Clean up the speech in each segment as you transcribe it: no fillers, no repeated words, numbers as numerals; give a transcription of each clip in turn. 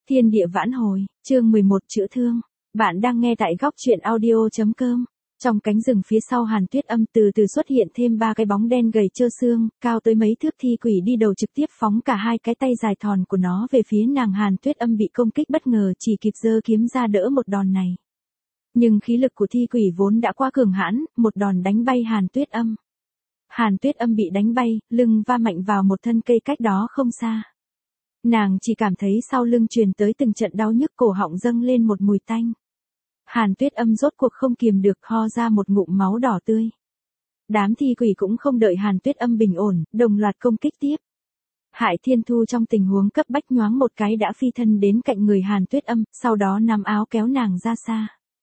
Thiên địa vãn hồi, chương 11 chữa thương. Bạn đang nghe tại góc truyện audio.com. Trong cánh rừng phía sau Hàn Tuyết Âm từ từ xuất hiện thêm ba cái bóng đen gầy trơ xương, cao tới mấy thước thi quỷ đi đầu trực tiếp phóng cả hai cái tay dài thòn của nó về phía nàng. Hàn Tuyết Âm bị công kích bất ngờ chỉ kịp giơ kiếm ra đỡ một đòn này. Nhưng khí lực của thi quỷ vốn đã quá cường hãn, một đòn đánh bay Hàn Tuyết Âm. Hàn Tuyết Âm bị đánh bay, lưng va mạnh vào một thân cây cách đó không xa. Nàng chỉ cảm thấy sau lưng truyền tới từng trận đau nhức, cổ họng dâng lên một mùi tanh. Hàn Tuyết Âm rốt cuộc không kiềm được ho ra một ngụm máu đỏ tươi. Đám thi quỷ cũng không đợi Hàn Tuyết Âm bình ổn, đồng loạt công kích tiếp. Hải Thiên Thu trong tình huống cấp bách nhoáng một cái đã phi thân đến cạnh người Hàn Tuyết Âm, sau đó nắm áo kéo nàng ra xa.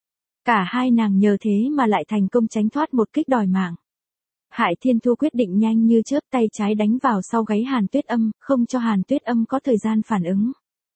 Cả hai nàng nhờ thế mà lại thành công tránh thoát một kích đòi mạng. Hải Thiên Thu quyết định nhanh như chớp, tay trái đánh vào sau gáy Hàn Tuyết Âm, không cho Hàn Tuyết Âm có thời gian phản ứng.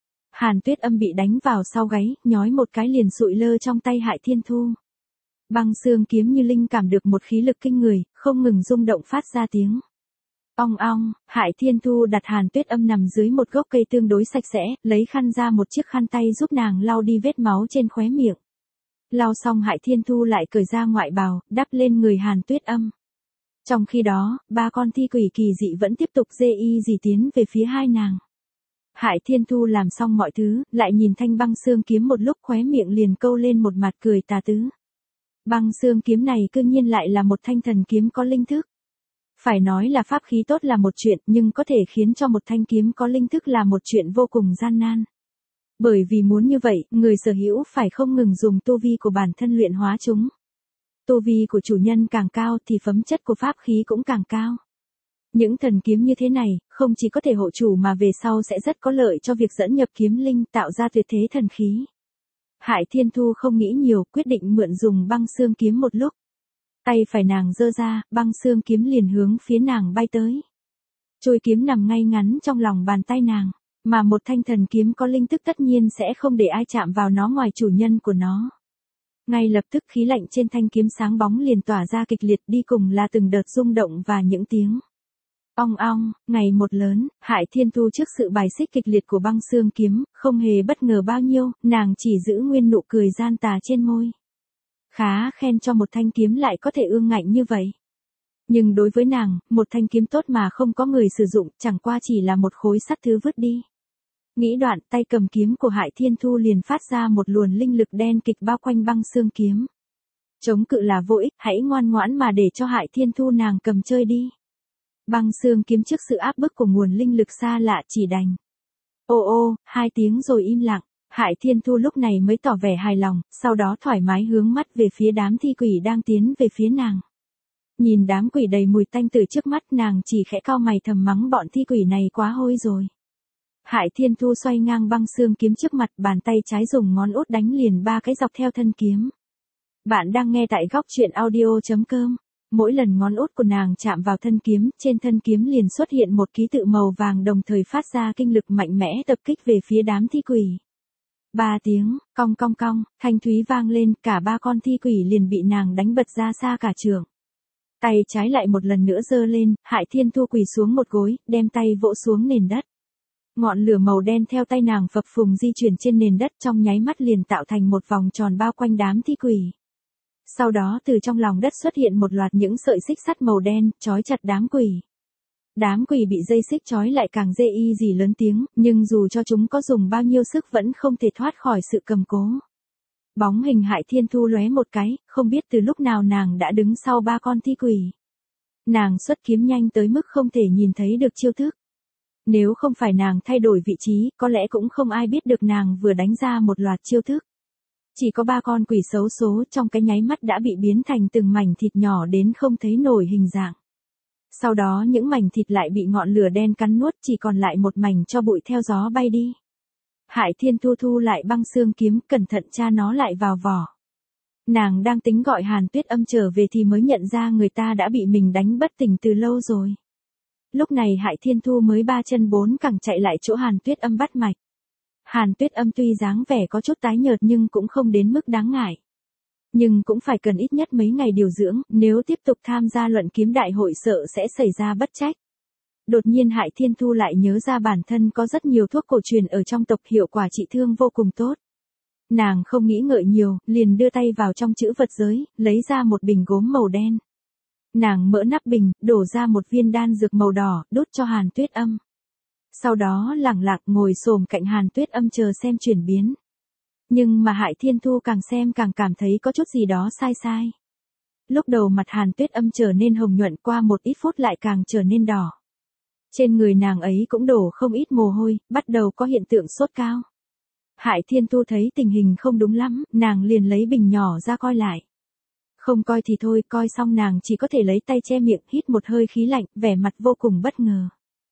Hàn Tuyết Âm bị đánh vào sau gáy, nhói một cái liền sụi lơ trong tay Hải Thiên Thu. Băng xương kiếm như linh cảm được một khí lực kinh người, không ngừng rung động phát ra tiếng. Ong ong, Hải Thiên Thu đặt Hàn Tuyết Âm nằm dưới một gốc cây tương đối sạch sẽ, lấy khăn ra một chiếc khăn tay giúp nàng lau đi vết máu trên khóe miệng. Lau xong Hải Thiên Thu lại cởi ra ngoại bào, đắp lên người Hàn Tuyết Âm. Trong khi đó, ba con thi quỷ kỳ dị vẫn tiếp tục dê y dì tiến về phía hai nàng. Hải Thiên Thu làm xong mọi thứ, lại nhìn thanh băng xương kiếm một lúc, khóe miệng liền câu lên một mặt cười tà tứ. Băng xương kiếm này cư nhiên lại là một thanh thần kiếm có linh thức. Phải nói là pháp khí tốt là một chuyện, nhưng có thể khiến cho một thanh kiếm có linh thức là một chuyện vô cùng gian nan. Bởi vì muốn như vậy, người sở hữu phải không ngừng dùng tu vi của bản thân luyện hóa chúng. Tu vi của chủ nhân càng cao thì phẩm chất của pháp khí cũng càng cao. Những thần kiếm như thế này, không chỉ có thể hộ chủ mà về sau sẽ rất có lợi cho việc dẫn nhập kiếm linh, tạo ra tuyệt thế thần khí. Hải Thiên Thu không nghĩ nhiều, quyết định mượn dùng băng xương kiếm một lúc. Tay phải nàng giơ ra, băng xương kiếm liền hướng phía nàng bay tới. Trôi kiếm nằm ngay ngắn trong lòng bàn tay nàng, mà một thanh thần kiếm có linh thức tất nhiên sẽ không để ai chạm vào nó ngoài chủ nhân của nó. Ngay lập tức khí lạnh trên thanh kiếm sáng bóng liền tỏa ra kịch liệt, đi cùng là từng đợt rung động và những tiếng ong ong, ngày một lớn. Hải Thiên Thu trước sự bài xích kịch liệt của băng xương kiếm, không hề bất ngờ bao nhiêu, nàng chỉ giữ nguyên nụ cười gian tà trên môi. Khá khen cho một thanh kiếm lại có thể ương ngạnh như vậy. Nhưng đối với nàng, một thanh kiếm tốt mà không có người sử dụng, chẳng qua chỉ là một khối sắt thứ vứt đi. Nghĩ đoạn, tay cầm kiếm của Hải Thiên Thu liền phát ra một luồng linh lực đen kịch bao quanh băng xương kiếm. Chống cự là vô ích, hãy ngoan ngoãn mà để cho Hải Thiên Thu nàng cầm chơi đi. Băng xương kiếm trước sự áp bức của nguồn linh lực xa lạ chỉ đành. Ô ô, hai tiếng rồi im lặng. Hải Thiên Thu lúc này mới tỏ vẻ hài lòng, sau đó thoải mái hướng mắt về phía đám thi quỷ đang tiến về phía nàng. Nhìn đám quỷ đầy mùi tanh từ trước mắt, nàng chỉ khẽ cau mày thầm mắng bọn thi quỷ này quá hôi rồi. Hải Thiên Thu xoay ngang băng xương kiếm trước mặt, bàn tay trái dùng ngón út đánh liền ba cái dọc theo thân kiếm. Bạn đang nghe tại góc truyện audio.com. Mỗi lần ngón út của nàng chạm vào thân kiếm, trên thân kiếm liền xuất hiện một ký tự màu vàng, đồng thời phát ra kinh lực mạnh mẽ tập kích về phía đám thi quỷ. Ba tiếng, cong cong cong, thanh thúy vang lên, cả ba con thi quỷ liền bị nàng đánh bật ra xa cả trường. Tay trái lại một lần nữa giơ lên, Hải Thiên Thu quỳ xuống một gối, đem tay vỗ xuống nền đất. Ngọn lửa màu đen theo tay nàng phập phùng di chuyển trên nền đất, trong nháy mắt liền tạo thành một vòng tròn bao quanh đám thi quỷ. Sau đó từ trong lòng đất xuất hiện một loạt những sợi xích sắt màu đen, trói chặt đám quỷ. Đám quỷ bị dây xích trói lại càng dê y gì lớn tiếng, nhưng dù cho chúng có dùng bao nhiêu sức vẫn không thể thoát khỏi sự cầm cố. Bóng hình Hải Thiên Thu lóe một cái, không biết từ lúc nào nàng đã đứng sau ba con thi quỷ. Nàng xuất kiếm nhanh tới mức không thể nhìn thấy được chiêu thức. Nếu không phải nàng thay đổi vị trí, có lẽ cũng không ai biết được nàng vừa đánh ra một loạt chiêu thức. Chỉ có ba con quỷ xấu số trong cái nháy mắt đã bị biến thành từng mảnh thịt nhỏ đến không thấy nổi hình dạng. Sau đó những mảnh thịt lại bị ngọn lửa đen cắn nuốt, chỉ còn lại một mảnh tro bụi theo gió bay đi. Hải Thiên Thu thu lại băng xương kiếm, cẩn thận tra nó lại vào vỏ. Nàng đang tính gọi Hàn Tuyết Âm trở về thì mới nhận ra người ta đã bị mình đánh bất tỉnh từ lâu rồi. Lúc này Hải Thiên Thu mới ba chân bốn cẳng chạy lại chỗ Hàn Tuyết Âm bắt mạch. Hàn Tuyết Âm tuy dáng vẻ có chút tái nhợt nhưng cũng không đến mức đáng ngại. Nhưng cũng phải cần ít nhất mấy ngày điều dưỡng, nếu tiếp tục tham gia luận kiếm đại hội sợ sẽ xảy ra bất trách. Đột nhiên Hại Thiên Thu lại nhớ ra bản thân có rất nhiều thuốc cổ truyền ở trong tộc hiệu quả trị thương vô cùng tốt. Nàng không nghĩ ngợi nhiều, liền đưa tay vào trong trữ vật giới, lấy ra một bình gốm màu đen. Nàng mở nắp bình, đổ ra một viên đan dược màu đỏ, đút cho Hàn Tuyết Âm. Sau đó lẳng lặng ngồi xổm cạnh Hàn Tuyết Âm chờ xem chuyển biến. Nhưng mà Hại Thiên Thu càng xem càng cảm thấy có chút gì đó sai sai. Lúc đầu mặt Hàn Tuyết Âm trở nên hồng nhuận, qua một ít phút lại càng trở nên đỏ. Trên người nàng ấy cũng đổ không ít mồ hôi, bắt đầu có hiện tượng sốt cao. Hại Thiên Thu thấy tình hình không đúng lắm, nàng liền lấy bình nhỏ ra coi lại. Không coi thì thôi, coi xong nàng chỉ có thể lấy tay che miệng, hít một hơi khí lạnh, vẻ mặt vô cùng bất ngờ.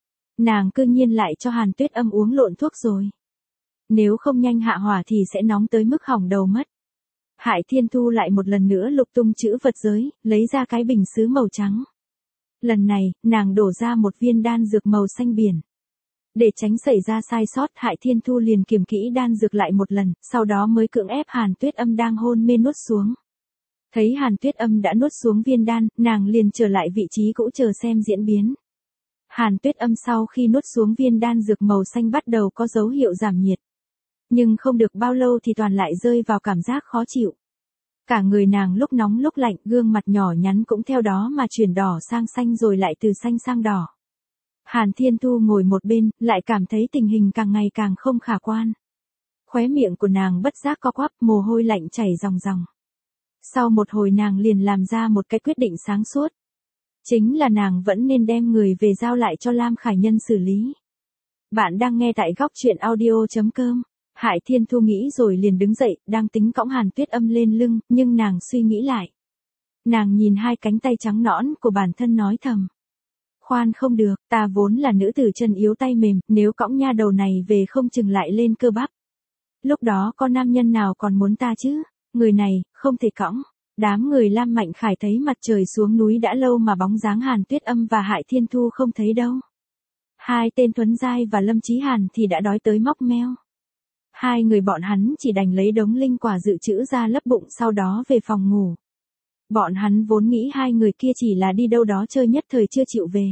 Nàng cư nhiên lại cho Hàn Tuyết Âm uống lộn thuốc rồi. Nếu không nhanh hạ hỏa thì sẽ nóng tới mức hỏng đầu mất. Hại Thiên Thu lại một lần nữa lục tung trữ vật giới, lấy ra cái bình sứ màu trắng. Lần này, nàng đổ ra một viên đan dược màu xanh biển. Để tránh xảy ra sai sót, Hại Thiên Thu liền kiểm kỹ đan dược lại một lần, sau đó mới cưỡng ép Hàn Tuyết Âm đang hôn mê nuốt xuống. Thấy Hàn Tuyết Âm đã nuốt xuống viên đan, nàng liền trở lại vị trí cũ chờ xem diễn biến. Hàn Tuyết Âm sau khi nuốt xuống viên đan dược màu xanh bắt đầu có dấu hiệu giảm nhiệt. Nhưng không được bao lâu thì toàn lại rơi vào cảm giác khó chịu. Cả người nàng lúc nóng lúc lạnh, gương mặt nhỏ nhắn cũng theo đó mà chuyển đỏ sang xanh rồi lại từ xanh sang đỏ. Hàn Thiên Thu ngồi một bên, lại cảm thấy tình hình càng ngày càng không khả quan. Khóe miệng của nàng bất giác co quắp, mồ hôi lạnh chảy ròng ròng. Sau một hồi nàng liền làm ra một cái quyết định sáng suốt. Chính là nàng vẫn nên đem người về giao lại cho Lam Khải Nhân xử lý. Bạn đang nghe tại góc truyện audio.com. Hại Thiên Thu nghĩ rồi liền đứng dậy, đang tính cõng Hàn Tuyết Âm lên lưng, nhưng nàng suy nghĩ lại. Nàng nhìn hai cánh tay trắng nõn của bản thân nói thầm. Khoan không được, ta vốn là nữ tử chân yếu tay mềm, nếu cõng nha đầu này về không chừng lại lên cơ bắp. Lúc đó có nam nhân nào còn muốn ta chứ, người này, không thể cõng. Đám người Lam Mạnh Khải thấy mặt trời xuống núi đã lâu mà bóng dáng Hàn Tuyết Âm và Hại Thiên Thu không thấy đâu. Hai tên Tuấn Giai và Lâm Chí Hàn thì đã đói tới móc meo. Hai người bọn hắn chỉ đành lấy đống linh quả dự trữ ra lấp bụng sau đó về phòng ngủ. Bọn hắn vốn nghĩ hai người kia chỉ là đi đâu đó chơi nhất thời chưa chịu về.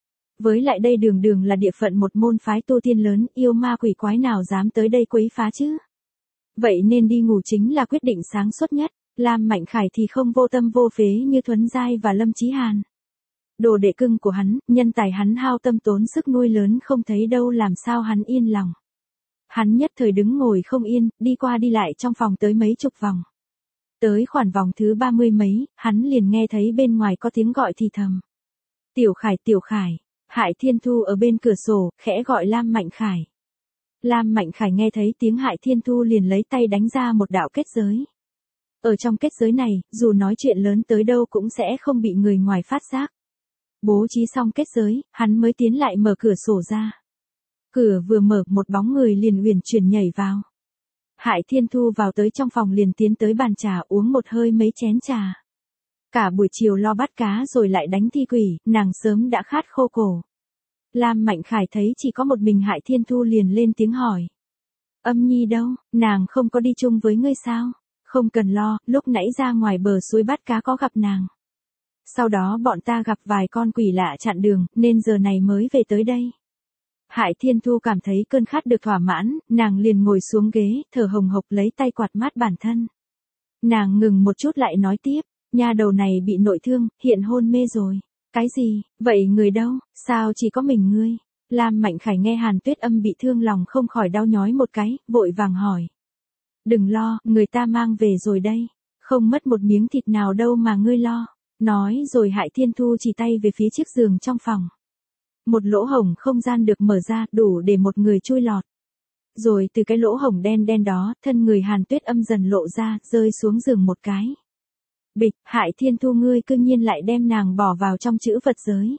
Với lại đây đường đường là địa phận một môn phái tu tiên lớn, yêu ma quỷ quái nào dám tới đây quấy phá chứ. Vậy nên đi ngủ chính là quyết định sáng suốt nhất. Lam Mạnh Khải thì không vô tâm vô phế như Thuấn Giai và Lâm Chí Hàn. Đồ đệ cưng của hắn, nhân tài hắn hao tâm tốn sức nuôi lớn không thấy đâu làm sao hắn yên lòng. Hắn nhất thời đứng ngồi không yên, đi qua đi lại trong phòng tới mấy chục vòng. Tới khoảng vòng thứ 30 mấy, hắn liền nghe thấy bên ngoài có tiếng gọi thì thầm. Tiểu Khải, Hại Thiên Thu ở bên cửa sổ, khẽ gọi Lam Mạnh Khải. Lam Mạnh Khải nghe thấy tiếng Hại Thiên Thu liền lấy tay đánh ra một đạo kết giới. Ở trong kết giới này, dù nói chuyện lớn tới đâu cũng sẽ không bị người ngoài phát giác. Bố trí xong kết giới, hắn mới tiến lại mở cửa sổ ra. Cửa vừa mở, một bóng người liền uyển chuyển nhảy vào. Hại Thiên Thu vào tới trong phòng liền tiến tới bàn trà uống một hơi mấy chén trà. Cả buổi chiều lo bắt cá rồi lại đánh thi quỷ, nàng sớm đã khát khô cổ. Lam Mạnh Khải thấy chỉ có một mình Hại Thiên Thu liền lên tiếng hỏi. Âm Nhi đâu, nàng không có đi chung với ngươi sao? Không cần lo, lúc nãy ra ngoài bờ suối bắt cá có gặp nàng. Sau đó bọn ta gặp vài con quỷ lạ chặn đường, nên giờ này mới về tới đây. Hại Thiên Thu cảm thấy cơn khát được thỏa mãn, nàng liền ngồi xuống ghế, thở hồng hộc lấy tay quạt mát bản thân. Nàng ngừng một chút lại nói tiếp, nha đầu này bị nội thương, hiện hôn mê rồi. Cái gì, vậy người đâu, sao chỉ có mình ngươi? Lam Mạnh Khải nghe Hàn Tuyết Âm bị thương lòng không khỏi đau nhói một cái, vội vàng hỏi. Đừng lo, người ta mang về rồi đây. Không mất một miếng thịt nào đâu mà ngươi lo. Nói rồi Hại Thiên Thu chỉ tay về phía chiếc giường trong phòng. Một lỗ hổng không gian được mở ra, đủ để một người chui lọt. Rồi từ cái lỗ hổng đen đen đó, thân người Hàn Tuyết Âm dần lộ ra, rơi xuống giường một cái. Bịch, Hại Thiên Thu ngươi cư nhiên lại đem nàng bỏ vào trong trữ vật giới.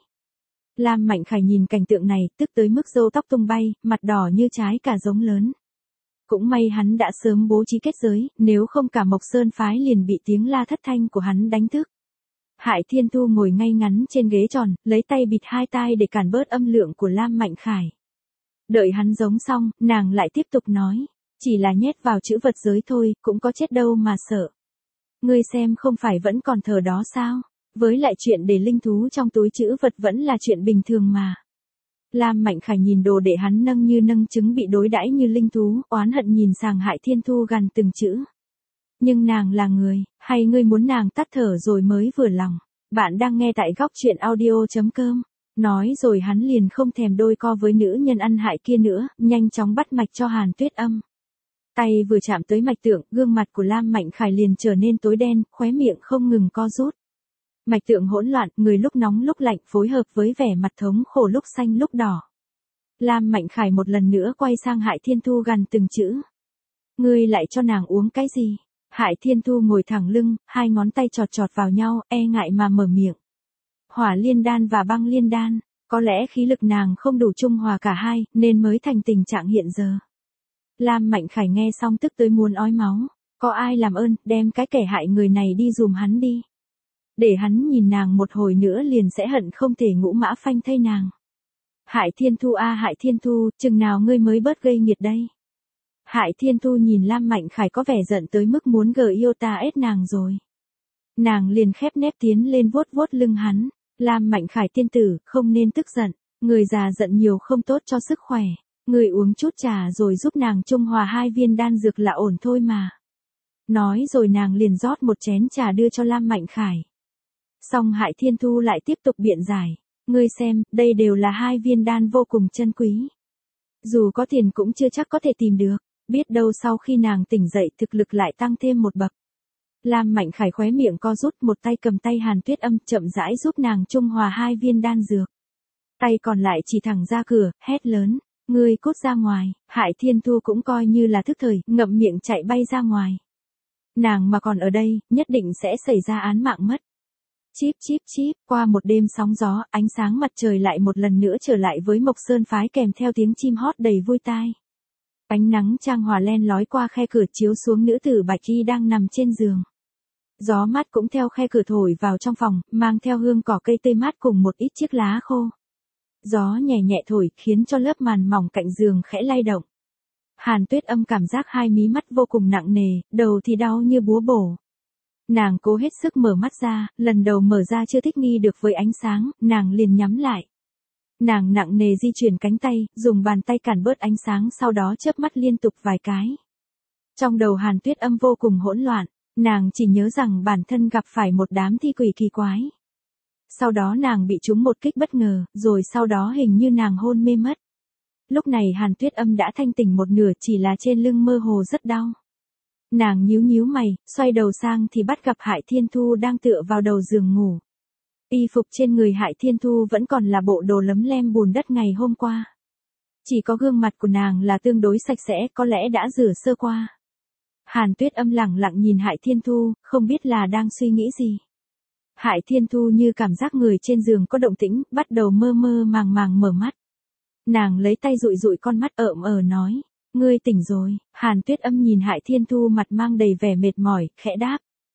Lam Mạnh Khải nhìn cảnh tượng này, tức tới mức râu tóc tung bay, mặt đỏ như trái cà giống lớn. Cũng may hắn đã sớm bố trí kết giới, nếu không cả Mộc Sơn phái liền bị tiếng la thất thanh của hắn đánh thức. Hại Thiên Thu ngồi ngay ngắn trên ghế tròn, lấy tay bịt hai tai để cản bớt âm lượng của Lam Mạnh Khải. Đợi hắn giống xong, nàng lại tiếp tục nói, chỉ là nhét vào trữ vật giới thôi, cũng có chết đâu mà sợ. Ngươi xem không phải vẫn còn thờ đó sao? Với lại chuyện để linh thú trong túi trữ vật vẫn là chuyện bình thường mà. Lam Mạnh Khải nhìn đồ đệ hắn nâng như nâng trứng bị đối đãi như linh thú, oán hận nhìn Sàng Hại Thiên Thu gằn từng chữ. Nhưng nàng là người, hay ngươi muốn nàng tắt thở rồi mới vừa lòng. Bạn đang nghe tại góc chuyện audio.com. Nói rồi hắn liền không thèm đôi co với nữ nhân ăn hại kia nữa, nhanh chóng bắt mạch cho Hàn Tuyết Âm. Tay vừa chạm tới mạch tượng, gương mặt của Lam Mạnh Khải liền trở nên tối đen, khóe miệng không ngừng co rút. Mạch tượng hỗn loạn, người lúc nóng lúc lạnh phối hợp với vẻ mặt thống khổ lúc xanh lúc đỏ. Lam Mạnh Khải một lần nữa quay sang Hại Thiên Thu gằn từng chữ. Ngươi lại cho nàng uống cái gì? Hại Thiên Thu ngồi thẳng lưng, hai ngón tay chọt chọt vào nhau, e ngại mà mở miệng. Hỏa liên đan và băng liên đan, có lẽ khí lực nàng không đủ trung hòa cả hai, nên mới thành tình trạng hiện giờ. Lam Mạnh Khải nghe xong tức tới muốn ói máu. Có ai làm ơn, đem cái kẻ hại người này đi dùm hắn đi. Để hắn nhìn nàng một hồi nữa liền sẽ hận không thể ngũ mã phanh thay nàng. Hại Thiên Thu a Hại Thiên Thu, chừng nào ngươi mới bớt gây nghiệt đây. Hại Thiên Thu nhìn Lam Mạnh Khải có vẻ giận tới mức muốn gờ yêu ta ết nàng rồi. Nàng liền khép nép tiến lên vuốt vuốt lưng hắn. Lam Mạnh Khải tiên tử, không nên tức giận. Người già giận nhiều không tốt cho sức khỏe. Người uống chút trà rồi giúp nàng trung hòa 2 viên đan dược là ổn thôi mà. Nói rồi nàng liền rót một chén trà đưa cho Lam Mạnh Khải. Xong Hại Thiên Thu lại tiếp tục biện giải. Ngươi xem, đây đều là 2 viên đan vô cùng chân quý. Dù có tiền cũng chưa chắc có thể tìm được. Biết đâu sau khi nàng tỉnh dậy thực lực lại tăng thêm một bậc. Lam Mạnh Khải khóe miệng co rút, một tay cầm tay Hàn Tuyết Âm chậm rãi giúp nàng trung hòa 2 viên đan dược. Tay còn lại chỉ thẳng ra cửa, hét lớn. Ngươi cút ra ngoài. Hại Thiên Thu cũng coi như là thức thời, ngậm miệng chạy bay ra ngoài. Nàng mà còn ở đây, nhất định sẽ xảy ra án mạng mất. Chíp chíp chíp, qua một đêm sóng gió, ánh sáng mặt trời lại một lần nữa trở lại với Mộc Sơn phái kèm theo tiếng chim hót đầy vui tai. Ánh nắng trang hòa len lói qua khe cửa chiếu xuống nữ tử bạch y đang nằm trên giường. Gió mát cũng theo khe cửa thổi vào trong phòng, mang theo hương cỏ cây tươi mát cùng một ít chiếc lá khô. Gió nhẹ nhẹ thổi khiến cho lớp màn mỏng cạnh giường khẽ lay động. Hàn Tuyết Âm cảm giác hai mí mắt vô cùng nặng nề, đầu thì đau như búa bổ. Nàng cố hết sức mở mắt ra, lần đầu mở ra chưa thích nghi được với ánh sáng, nàng liền nhắm lại. Nàng nặng nề di chuyển cánh tay, dùng bàn tay cản bớt ánh sáng sau đó chớp mắt liên tục vài cái. Trong đầu Hàn Tuyết Âm vô cùng hỗn loạn, nàng chỉ nhớ rằng bản thân gặp phải một đám thi quỷ kỳ quái. Sau đó nàng bị trúng một kích bất ngờ, rồi sau đó hình như nàng hôn mê mất. Lúc này Hàn Tuyết Âm đã thanh tỉnh một nửa, chỉ là trên lưng mơ hồ rất đau. Nàng nhíu nhíu mày, xoay đầu sang thì bắt gặp Hại Thiên Thu đang tựa vào đầu giường ngủ. Y phục trên người Hại Thiên Thu vẫn còn là bộ đồ lấm lem bùn đất ngày hôm qua. Chỉ có gương mặt của nàng là tương đối sạch sẽ, có lẽ đã rửa sơ qua. Hàn Tuyết Âm lẳng lặng nhìn Hại Thiên Thu, không biết là đang suy nghĩ gì. Hại Thiên Thu như cảm giác người trên giường có động tĩnh, bắt đầu mơ mơ màng màng mở mắt. Nàng lấy tay dụi dụi con mắt nói. Ngươi tỉnh rồi. Hàn Tuyết Âm nhìn Hại Thiên Thu mặt mang đầy vẻ mệt mỏi, khẽ đáp.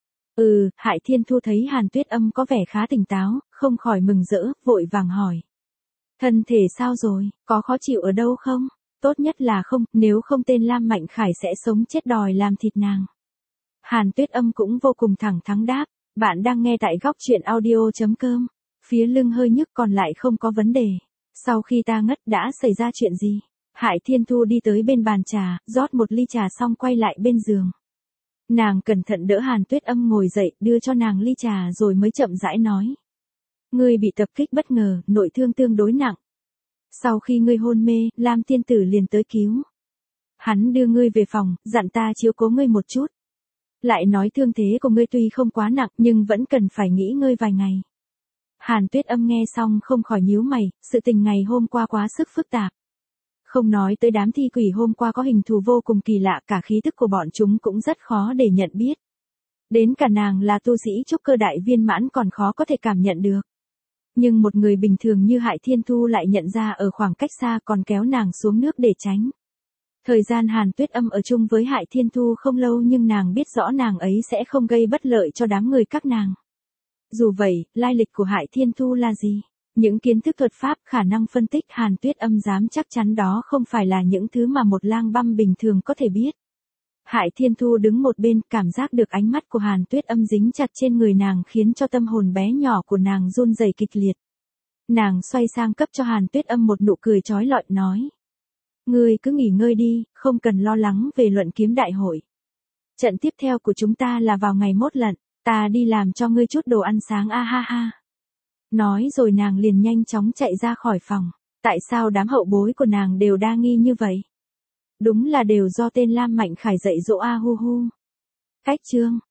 Hại Thiên Thu thấy Hàn Tuyết Âm có vẻ khá tỉnh táo, không khỏi mừng rỡ, vội vàng hỏi. Thân thể sao rồi, có khó chịu ở đâu không? Tốt nhất là không, nếu không tên Lam Mạnh Khải sẽ sống chết đòi làm thịt nàng. Hàn Tuyết Âm cũng vô cùng thẳng thắn đáp. Bạn đang nghe tại góc chuyện audio.com. Phía lưng hơi nhức còn lại không có vấn đề. Sau khi ta ngất đã xảy ra chuyện gì? Hại Thiên Thu đi tới bên bàn trà, rót một ly trà xong quay lại bên giường. Nàng cẩn thận đỡ Hàn Tuyết Âm ngồi dậy, đưa cho nàng ly trà rồi mới chậm rãi nói. Ngươi bị tập kích bất ngờ, nội thương tương đối nặng. Sau khi ngươi hôn mê, Lam tiên tử liền tới cứu. Hắn đưa ngươi về phòng, dặn ta chiếu cố ngươi một chút. Lại nói thương thế của ngươi tuy không quá nặng nhưng vẫn cần phải nghỉ ngơi vài ngày. Hàn Tuyết Âm nghe xong không khỏi nhíu mày, sự tình ngày hôm qua quá sức phức tạp. Không nói tới đám thi quỷ hôm qua có hình thù vô cùng kỳ lạ, cả khí tức của bọn chúng cũng rất khó để nhận biết. Đến cả nàng là tu sĩ trúc cơ đại viên mãn còn khó có thể cảm nhận được. Nhưng một người bình thường như Hại Thiên Thu lại nhận ra ở khoảng cách xa còn kéo nàng xuống nước để tránh. Thời gian Hàn Tuyết Âm ở chung với Hại Thiên Thu không lâu nhưng nàng biết rõ nàng ấy sẽ không gây bất lợi cho đám người các nàng. Dù vậy, lai lịch của Hại Thiên Thu là gì? Những kiến thức thuật pháp, khả năng phân tích Hàn Tuyết Âm dám chắc chắn đó không phải là những thứ mà một lang băm bình thường có thể biết. Hại Thiên Thu đứng một bên, cảm giác được ánh mắt của Hàn Tuyết Âm dính chặt trên người nàng khiến cho tâm hồn bé nhỏ của nàng run rẩy kịch liệt. Nàng xoay sang cấp cho Hàn Tuyết Âm một nụ cười trói lọi nói. Ngươi cứ nghỉ ngơi đi, không cần lo lắng về luận kiếm đại hội. Trận tiếp theo của chúng ta là vào ngày mốt lận, ta đi làm cho ngươi chút đồ ăn sáng a ha ha. Nói rồi nàng liền nhanh chóng chạy ra khỏi phòng. Tại sao đám hậu bối của nàng đều đa nghi như vậy? Đúng là đều do tên Lam Mạnh Khải dạy dỗ a hu hu. Cách chương